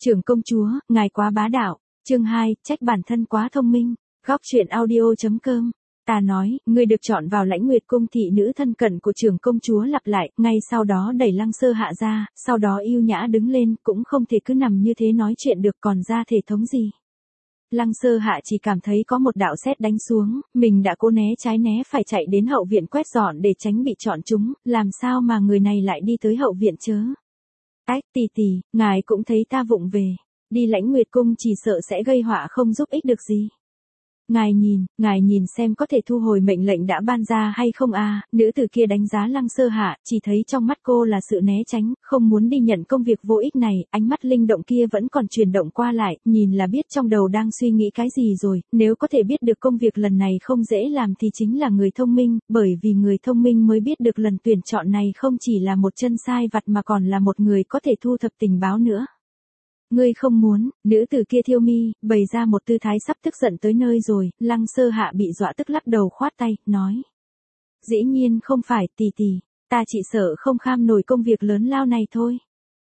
Trưởng công chúa, ngài quá bá đạo. Chương 2, trách bản thân quá thông minh. Góc truyện audio.com. Ta nói, ngươi được chọn vào Lãnh Nguyệt cung thị nữ thân cận của trưởng công chúa lặp lại, ngay sau đó đẩy Lăng Sơ Hạ ra, sau đó yêu nhã đứng lên, cũng không thể cứ nằm như thế nói chuyện được, còn ra thể thống gì. Lăng Sơ Hạ chỉ cảm thấy có một đạo sét đánh xuống, mình đã cố né trái né phải chạy đến hậu viện quét dọn để tránh bị chọn trúng, làm sao mà người này lại đi tới hậu viện chớ. Ách tỷ tỷ, ngài cũng thấy ta vụng về, đi Lãnh Nguyệt cung chỉ sợ sẽ gây họa không giúp ích được gì. Ngài nhìn xem có thể thu hồi mệnh lệnh đã ban ra hay không à, nữ tử kia đánh giá Lăng Sơ Hạ, chỉ thấy trong mắt cô là sự né tránh, không muốn đi nhận công việc vô ích này, ánh mắt linh động kia vẫn còn chuyển động qua lại, nhìn là biết trong đầu đang suy nghĩ cái gì rồi, nếu có thể biết được công việc lần này không dễ làm thì chính là người thông minh, bởi vì người thông minh mới biết được lần tuyển chọn này không chỉ là một chân sai vặt mà còn là một người có thể thu thập tình báo nữa. Ngươi không muốn, nữ tử kia thiêu mi, bày ra một tư thái sắp tức giận tới nơi rồi, Lăng Sơ Hạ bị dọa tức lắc đầu khoát tay, nói. Dĩ nhiên không phải tỷ tỷ, ta chỉ sợ không kham nổi công việc lớn lao này thôi.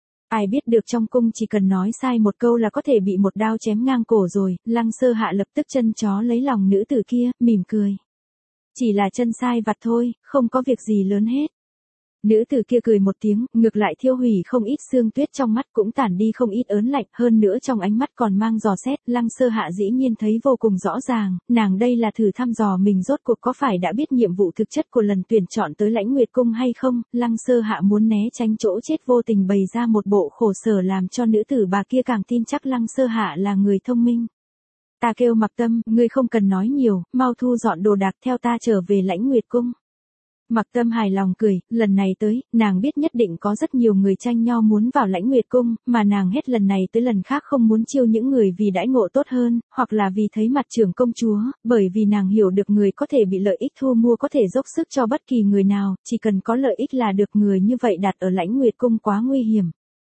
Ai biết được trong cung chỉ cần nói sai một câu là có thể bị một đao chém ngang cổ rồi, Lăng Sơ Hạ lập tức chân chó lấy lòng nữ tử kia, mỉm cười. Chỉ là chân sai vặt thôi, không có việc gì lớn hết. Nữ tử kia cười một tiếng, ngược lại thiêu hủy không ít sương tuyết trong mắt cũng tản đi không ít ớn lạnh, hơn nữa trong ánh mắt còn mang dò xét, Lăng Sơ Hạ dĩ nhiên thấy vô cùng rõ ràng, nàng đây là thử thăm dò mình rốt cuộc có phải đã biết nhiệm vụ thực chất của lần tuyển chọn tới Lãnh Nguyệt cung hay không, Lăng Sơ Hạ muốn né tránh chỗ chết vô tình bày ra một bộ khổ sở làm cho nữ tử bà kia càng tin chắc Lăng Sơ Hạ là người thông minh. Ta kêu Mặc Tâm, ngươi không cần nói nhiều, mau thu dọn đồ đạc theo ta trở về Lãnh Nguyệt cung. Mặc Tâm hài lòng cười, lần này tới, nàng biết nhất định có rất nhiều người tranh nhau muốn vào Lãnh Nguyệt cung, mà nàng hết lần này tới lần khác không muốn chiêu những người vì đãi ngộ tốt hơn, hoặc là vì thấy mặt trưởng công chúa, bởi vì nàng hiểu được người có thể bị lợi ích thu mua có thể dốc sức cho bất kỳ người nào, chỉ cần có lợi ích là được, người như vậy đặt ở Lãnh Nguyệt cung quá nguy hiểm.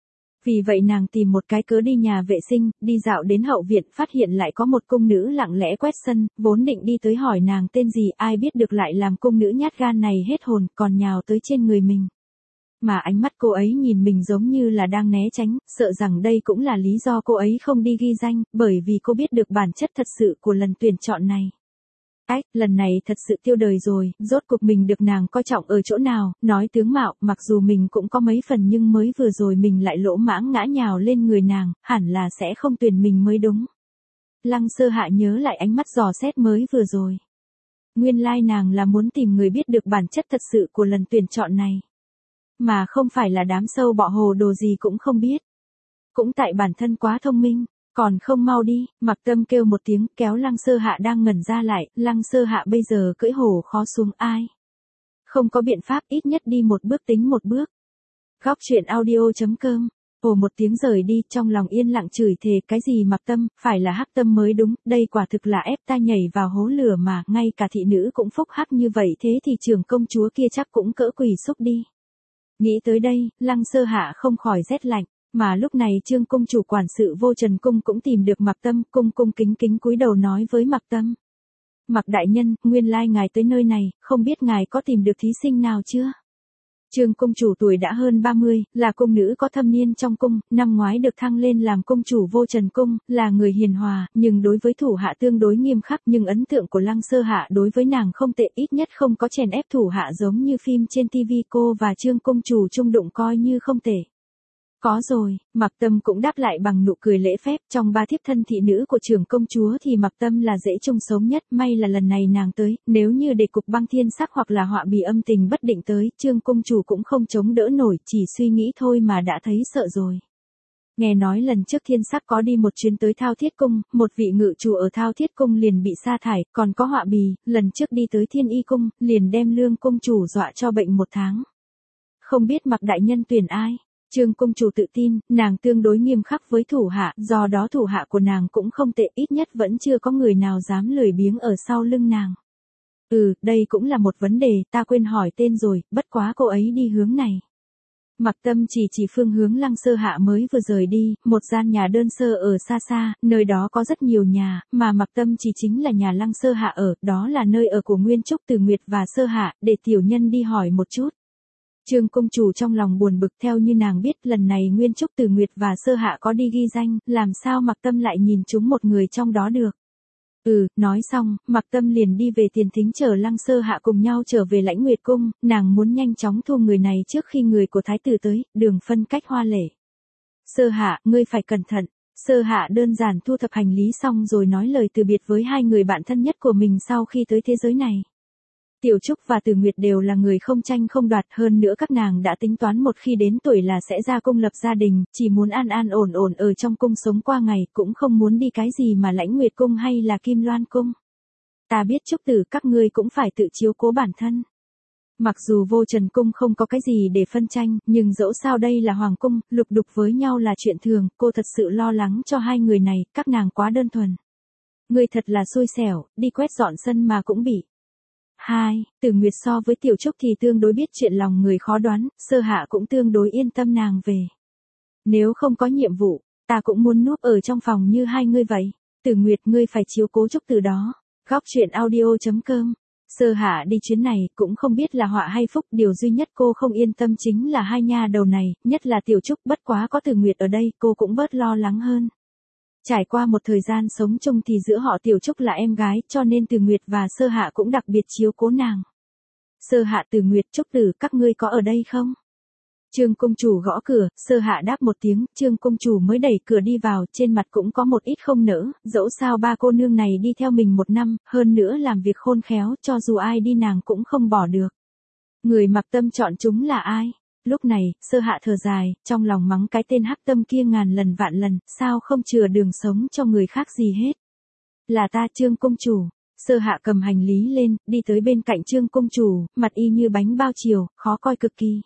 Vì vậy nàng tìm một cái cớ đi nhà vệ sinh, đi dạo đến hậu viện, phát hiện lại có một cung nữ lặng lẽ quét sân, vốn định đi tới hỏi nàng tên gì, ai biết được lại làm cung nữ nhát gan này hết hồn, còn nhào tới trên người mình. Mà ánh mắt cô ấy nhìn mình giống như là đang né tránh, sợ rằng đây cũng là lý do cô ấy không đi ghi danh, bởi vì cô biết được bản chất thật sự của lần tuyển chọn này. Lần này thật sự tiêu đời rồi, rốt cuộc mình được nàng coi trọng ở chỗ nào, nói tướng mạo, mặc dù mình cũng có mấy phần nhưng mới vừa rồi mình lại lỗ mãng ngã nhào lên người nàng, hẳn là sẽ không tuyển mình mới đúng. Lăng Sơ Hạ nhớ lại ánh mắt dò xét mới vừa rồi. Nguyên lai nàng là muốn tìm người biết được bản chất thật sự của lần tuyển chọn này. Mà không phải là đám sâu bọ hồ đồ gì cũng không biết. Cũng tại bản thân quá thông minh. Còn không mau đi, Mặc Tâm kêu một tiếng, kéo Lăng Sơ Hạ đang ngẩn ra lại, Lăng Sơ Hạ bây giờ cưỡi hổ khó xuống ai. Không có biện pháp, ít nhất đi một bước tính một bước. Góc truyện audio.com. Ồ một tiếng rời đi, trong lòng yên lặng chửi thề, cái gì Mặc Tâm, phải là Hắc Tâm mới đúng, đây quả thực là ép ta nhảy vào hố lửa mà, ngay cả thị nữ cũng phúc hắc như vậy, thế thì trưởng công chúa kia chắc cũng cỡ quỳ xúc đi. Nghĩ tới đây, Lăng Sơ Hạ không khỏi rét lạnh. Mà lúc này Trương cung chủ quản sự Vô Trần cung cũng tìm được Mặc Tâm, cung kính kính cúi đầu nói với Mặc Tâm. Mặc đại nhân, nguyên lai ngài tới nơi này, không biết ngài có tìm được thí sinh nào chưa? Trương cung chủ tuổi đã hơn 30, là cung nữ có thâm niên trong cung, năm ngoái được thăng lên làm cung chủ Vô Trần cung, là người hiền hòa, nhưng đối với thủ hạ tương đối nghiêm khắc, nhưng ấn tượng của Lăng Sơ Hạ đối với nàng không tệ, ít nhất không có chèn ép thủ hạ giống như phim trên TV, cô và Trương cung chủ chung đụng coi như không tệ. Có rồi, Mặc Tâm cũng đáp lại bằng nụ cười lễ phép, trong ba thiếp thân thị nữ của trưởng công chúa thì Mặc Tâm là dễ chung sống nhất, may là lần này nàng tới, nếu như để cục băng thiên sắc hoặc là họa bì âm tình bất định tới, Trương công chủ cũng không chống đỡ nổi, chỉ suy nghĩ thôi mà đã thấy sợ rồi. Nghe nói lần trước thiên sắc có đi một chuyến tới Thao Thiết cung, một vị ngự chủ ở Thao Thiết cung liền bị sa thải, còn có họa bì, lần trước đi tới Thiên Y cung, liền đem Lương cung chủ dọa cho bệnh 1 tháng. Không biết Mặc đại nhân tuyển ai? Trương cung chủ tự tin, nàng tương đối nghiêm khắc với thủ hạ, do đó thủ hạ của nàng cũng không tệ, ít nhất vẫn chưa có người nào dám lười biếng ở sau lưng nàng. Đây cũng là một vấn đề, ta quên hỏi tên rồi, bất quá cô ấy đi hướng này. Mặc Tâm chỉ phương hướng Lăng Sơ Hạ mới vừa rời đi, một gian nhà đơn sơ ở xa xa, nơi đó có rất nhiều nhà, mà Mặc Tâm chỉ chính là nhà Lăng Sơ Hạ ở, đó là nơi ở của Nguyên Trúc Từ Nguyệt và Sơ Hạ, để tiểu nhân đi hỏi một chút. Trương công chủ trong lòng buồn bực, theo như nàng biết lần này Nguyên Trúc Tử Nguyệt và Sơ Hạ có đi ghi danh, làm sao Mạc Tâm lại nhìn chúng một người trong đó được. Nói xong, Mạc Tâm liền đi về tiền thính chở Lăng Sơ Hạ cùng nhau trở về Lãnh Nguyệt Cung, nàng muốn nhanh chóng thu người này trước khi người của thái tử tới, đường phân cách hoa lệ. Sơ Hạ, ngươi phải cẩn thận. Sơ Hạ đơn giản thu thập hành lý xong rồi nói lời từ biệt với hai người bạn thân nhất của mình sau khi tới thế giới này. Tiểu Trúc và Từ Nguyệt đều là người không tranh không đoạt, hơn nữa các nàng đã tính toán một khi đến tuổi là sẽ ra cung lập gia đình, chỉ muốn an an ổn ổn ở trong cung sống qua ngày, cũng không muốn đi cái gì mà Lãnh Nguyệt Cung hay là Kim Loan Cung. Ta biết Trúc Tử các ngươi cũng phải tự chiếu cố bản thân. Mặc dù Vô Trần Cung không có cái gì để phân tranh, nhưng dẫu sao đây là Hoàng Cung, lục đục với nhau là chuyện thường, cô thật sự lo lắng cho hai người này, các nàng quá đơn thuần. Ngươi thật là xui xẻo, đi quét dọn sân mà cũng bị. Từ Nguyệt so với Tiểu Trúc thì tương đối biết chuyện lòng người khó đoán, Sơ Hạ cũng tương đối yên tâm nàng về. Nếu không có nhiệm vụ, ta cũng muốn núp ở trong phòng như hai ngươi vậy. Từ Nguyệt, ngươi phải chiếu cố Trúc Tử đó. Góc truyện audio.com. Sơ Hạ đi chuyến này cũng không biết là họa hay phúc, điều duy nhất cô không yên tâm chính là hai nha đầu này, nhất là Tiểu Trúc, bất quá có Từ Nguyệt ở đây cô cũng bớt lo lắng hơn. Trải qua một thời gian sống chung thì giữa họ Tiểu Trúc là em gái, cho nên Từ Nguyệt và Sơ Hạ cũng đặc biệt chiếu cố nàng. Sơ Hạ, Từ Nguyệt, Trúc Tử, các ngươi có ở đây không? Trương công chủ gõ cửa, Sơ Hạ đáp một tiếng, Trương công chủ mới đẩy cửa đi vào, trên mặt cũng có một ít không nỡ, dẫu sao ba cô nương này đi theo mình 1 năm, hơn nữa làm việc khôn khéo, cho dù ai đi nàng cũng không bỏ được. Người Mạc Tâm chọn chúng là ai? Lúc này, Sơ Hạ thở dài, trong lòng mắng cái tên Hắc Tâm kia ngàn lần vạn lần, sao không chừa đường sống cho người khác gì hết. Là ta, Trương công chủ. Sơ Hạ cầm hành lý lên, đi tới bên cạnh Trương công chủ, mặt y như bánh bao chiều, khó coi cực kỳ.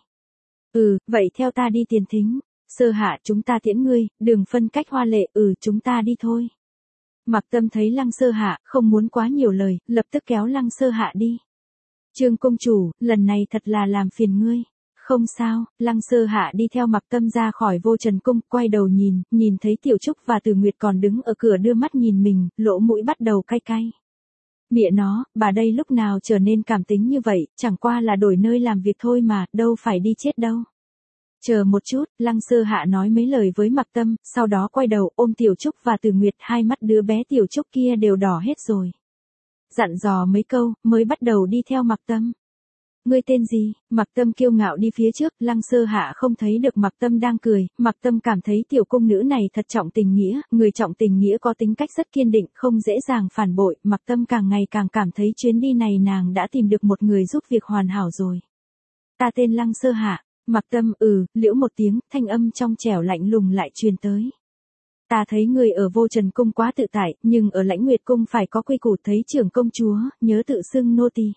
Vậy theo ta đi tiền thính. Sơ Hạ, chúng ta tiễn ngươi, đường phân cách hoa lệ, chúng ta đi thôi. Mạc Tâm thấy Lăng Sơ Hạ, không muốn quá nhiều lời, lập tức kéo Lăng Sơ Hạ đi. Trương công chủ, lần này thật là làm phiền ngươi. Không sao, Lăng Sơ Hạ đi theo Mạc Tâm ra khỏi Vô Trần Cung, quay đầu nhìn thấy Tiểu Trúc và Từ Nguyệt còn đứng ở cửa đưa mắt nhìn mình, lỗ mũi bắt đầu cay cay. Mẹ nó, bà đây lúc nào trở nên cảm tính như vậy, chẳng qua là đổi nơi làm việc thôi mà, đâu phải đi chết đâu. Chờ một chút, Lăng Sơ Hạ nói mấy lời với Mạc Tâm, sau đó quay đầu ôm Tiểu Trúc và Từ Nguyệt, hai mắt đứa bé Tiểu Trúc kia đều đỏ hết rồi. Dặn dò mấy câu, mới bắt đầu đi theo Mạc Tâm. Ngươi tên gì? Mạc Tâm kiêu ngạo đi phía trước, Lăng Sơ Hạ không thấy được Mạc Tâm đang cười, Mạc Tâm cảm thấy tiểu cung nữ này thật trọng tình nghĩa, người trọng tình nghĩa có tính cách rất kiên định, không dễ dàng phản bội, Mạc Tâm càng ngày càng cảm thấy chuyến đi này nàng đã tìm được một người giúp việc hoàn hảo rồi. Ta tên Lăng Sơ Hạ. Mạc Tâm liễu một tiếng, thanh âm trong trẻo lạnh lùng lại truyền tới. Ta thấy người ở Vô Trần Cung quá tự tại, nhưng ở Lãnh Nguyệt Cung phải có quy củ, thấy trưởng công chúa, nhớ tự xưng nô tỳ.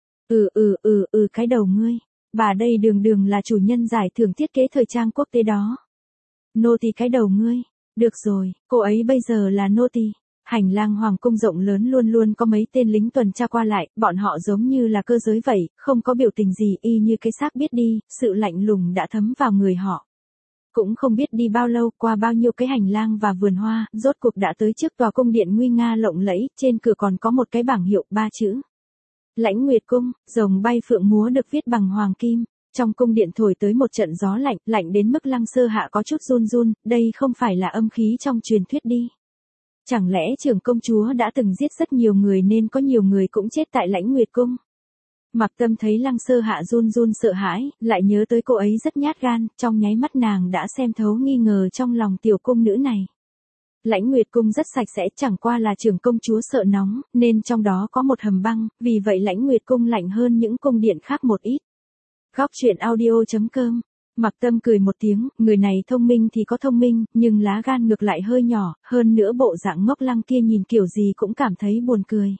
Cái đầu ngươi. Bà đây đường đường là chủ nhân giải thưởng thiết kế thời trang quốc tế đó. Nô tỳ cái đầu ngươi. Được rồi, cô ấy bây giờ là nô tỳ. Hành lang hoàng cung rộng lớn luôn luôn có mấy tên lính tuần tra qua lại, bọn họ giống như là cơ giới vậy, không có biểu tình gì, y như cái xác biết đi, sự lạnh lùng đã thấm vào người họ. Cũng không biết đi bao lâu, qua bao nhiêu cái hành lang và vườn hoa, rốt cuộc đã tới trước tòa cung điện nguy nga lộng lẫy, trên cửa còn có một cái bảng hiệu 3 chữ. Lãnh Nguyệt Cung, rồng bay phượng múa được viết bằng hoàng kim. Trong cung điện thổi tới một trận gió lạnh, lạnh đến mức Lăng Sơ Hạ có chút run run, đây không phải là âm khí trong truyền thuyết đi. Chẳng lẽ trưởng công chúa đã từng giết rất nhiều người nên có nhiều người cũng chết tại Lãnh Nguyệt Cung? Mạc Tâm thấy Lăng Sơ Hạ run run sợ hãi, lại nhớ tới cô ấy rất nhát gan, trong nháy mắt nàng đã xem thấu nghi ngờ trong lòng tiểu cung nữ này. Lãnh Nguyệt Cung rất sạch sẽ, chẳng qua là trưởng công chúa sợ nóng, nên trong đó có một hầm băng, vì vậy Lãnh Nguyệt Cung lạnh hơn những cung điện khác một ít. Góc truyện audio.com. Mạc Tâm cười một tiếng, người này thông minh thì có thông minh, nhưng lá gan ngược lại hơi nhỏ, hơn nữa bộ dạng ngốc lăng kia nhìn kiểu gì cũng cảm thấy buồn cười.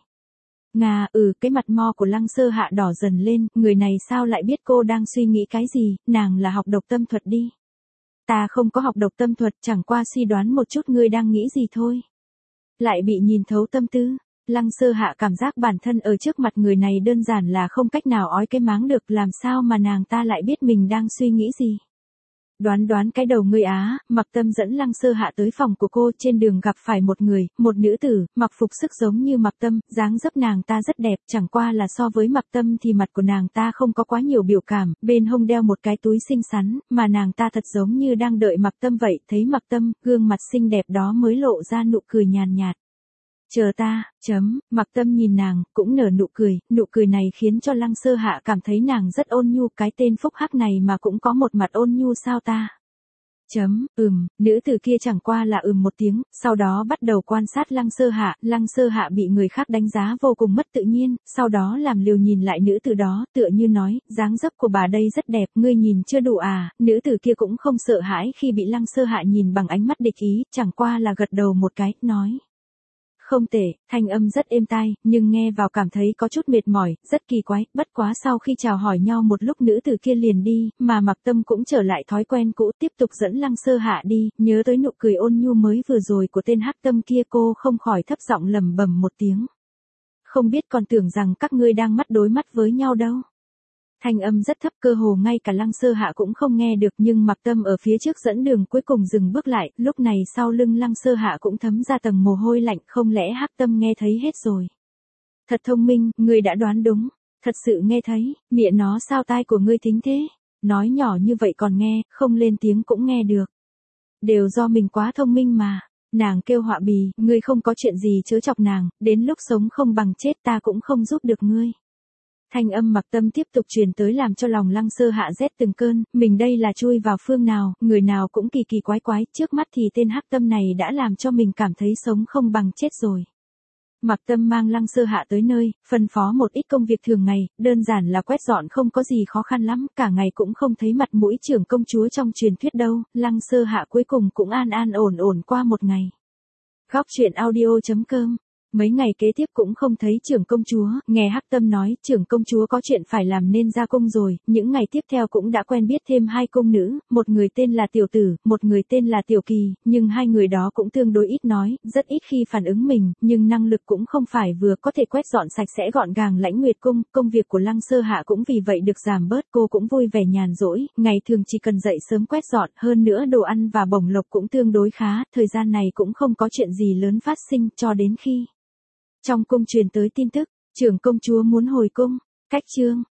Cái mặt mo của Lăng Sơ Hạ đỏ dần lên, người này sao lại biết cô đang suy nghĩ cái gì, nàng là học độc tâm thuật đi. Ta không có học độc tâm thuật, chẳng qua suy đoán một chút ngươi đang nghĩ gì thôi. Lại bị nhìn thấu tâm tư, Lăng Sơ Hạ cảm giác bản thân ở trước mặt người này đơn giản là không cách nào ói cái máng được, làm sao mà nàng ta lại biết mình đang suy nghĩ gì. Đoán cái đầu ngươi á, Mặc Tâm dẫn Lăng Sơ Hạ tới phòng của cô, trên đường gặp phải một người, một nữ tử, mặc phục sức giống như Mặc Tâm, dáng dấp nàng ta rất đẹp, chẳng qua là so với Mặc Tâm thì mặt của nàng ta không có quá nhiều biểu cảm, bên hông đeo một cái túi xinh xắn, mà nàng ta thật giống như đang đợi Mặc Tâm vậy, thấy Mặc Tâm, gương mặt xinh đẹp đó mới lộ ra nụ cười nhàn nhạt. Chờ ta, Mặc Tâm nhìn nàng, cũng nở nụ cười này khiến cho Lăng Sơ Hạ cảm thấy nàng rất ôn nhu, cái tên phúc hắc này mà cũng có một mặt ôn nhu sao ta. Nữ tử kia chẳng qua là một tiếng, sau đó bắt đầu quan sát Lăng Sơ Hạ bị người khác đánh giá vô cùng mất tự nhiên, sau đó làm liều nhìn lại nữ tử đó, tựa như nói, dáng dấp của bà đây rất đẹp, ngươi nhìn chưa đủ à, nữ tử kia cũng không sợ hãi khi bị Lăng Sơ Hạ nhìn bằng ánh mắt địch ý, chẳng qua là gật đầu một cái, nói. Không tệ, thanh âm rất êm tai, nhưng nghe vào cảm thấy có chút mệt mỏi, rất kỳ quái, bất quá sau khi chào hỏi nhau một lúc nữ tử kia liền đi, mà Mặc Tâm cũng trở lại thói quen cũ, tiếp tục dẫn Lăng Sơ Hạ đi, nhớ tới nụ cười ôn nhu mới vừa rồi của tên hắc tâm kia, cô không khỏi thấp giọng lẩm bẩm một tiếng. Không biết còn tưởng rằng các ngươi đang mắt đối mắt với nhau đâu. Thanh âm rất thấp, cơ hồ ngay cả Lăng Sơ Hạ cũng không nghe được, nhưng Mặc Tâm ở phía trước dẫn đường cuối cùng dừng bước lại, lúc này sau lưng Lăng Sơ Hạ cũng thấm ra tầng mồ hôi lạnh, không lẽ hắc tâm nghe thấy hết rồi. Thật thông minh, ngươi đã đoán đúng, thật sự nghe thấy, mẹ nó sao tai của ngươi thính thế, nói nhỏ như vậy còn nghe, không lên tiếng cũng nghe được. Đều do mình quá thông minh mà. Nàng kêu họa bì, ngươi không có chuyện gì chớ chọc nàng, đến lúc sống không bằng chết ta cũng không giúp được ngươi. Thanh âm Mặc Tâm tiếp tục truyền tới làm cho lòng Lăng Sơ Hạ rét từng cơn, mình đây là chui vào phương nào, người nào cũng kỳ kỳ quái quái, trước mắt thì tên hắc tâm này đã làm cho mình cảm thấy sống không bằng chết rồi. Mặc Tâm mang Lăng Sơ Hạ tới nơi, phân phó một ít công việc thường ngày, đơn giản là quét dọn không có gì khó khăn lắm, cả ngày cũng không thấy mặt mũi trưởng công chúa trong truyền thuyết đâu, Lăng Sơ Hạ cuối cùng cũng an ổn qua một ngày. Góc truyện audio.com. Mấy ngày kế tiếp cũng không thấy trưởng công chúa, nghe hắc tâm nói, trưởng công chúa có chuyện phải làm nên ra cung rồi, những ngày tiếp theo cũng đã quen biết thêm hai cung nữ, một người tên là Tiểu Tử, một người tên là Tiểu Kỳ, nhưng hai người đó cũng tương đối ít nói, rất ít khi phản ứng mình, nhưng năng lực cũng không phải vừa, có thể quét dọn sạch sẽ gọn gàng Lãnh Nguyệt cung, công việc của Lăng Sơ Hạ cũng vì vậy được giảm bớt, cô cũng vui vẻ nhàn rỗi, ngày thường chỉ cần dậy sớm quét dọn, hơn nữa đồ ăn và bổng lộc cũng tương đối khá, thời gian này cũng không có chuyện gì lớn phát sinh, cho đến khi trong cung truyền tới tin tức, trưởng công chúa muốn hồi cung. Cách chương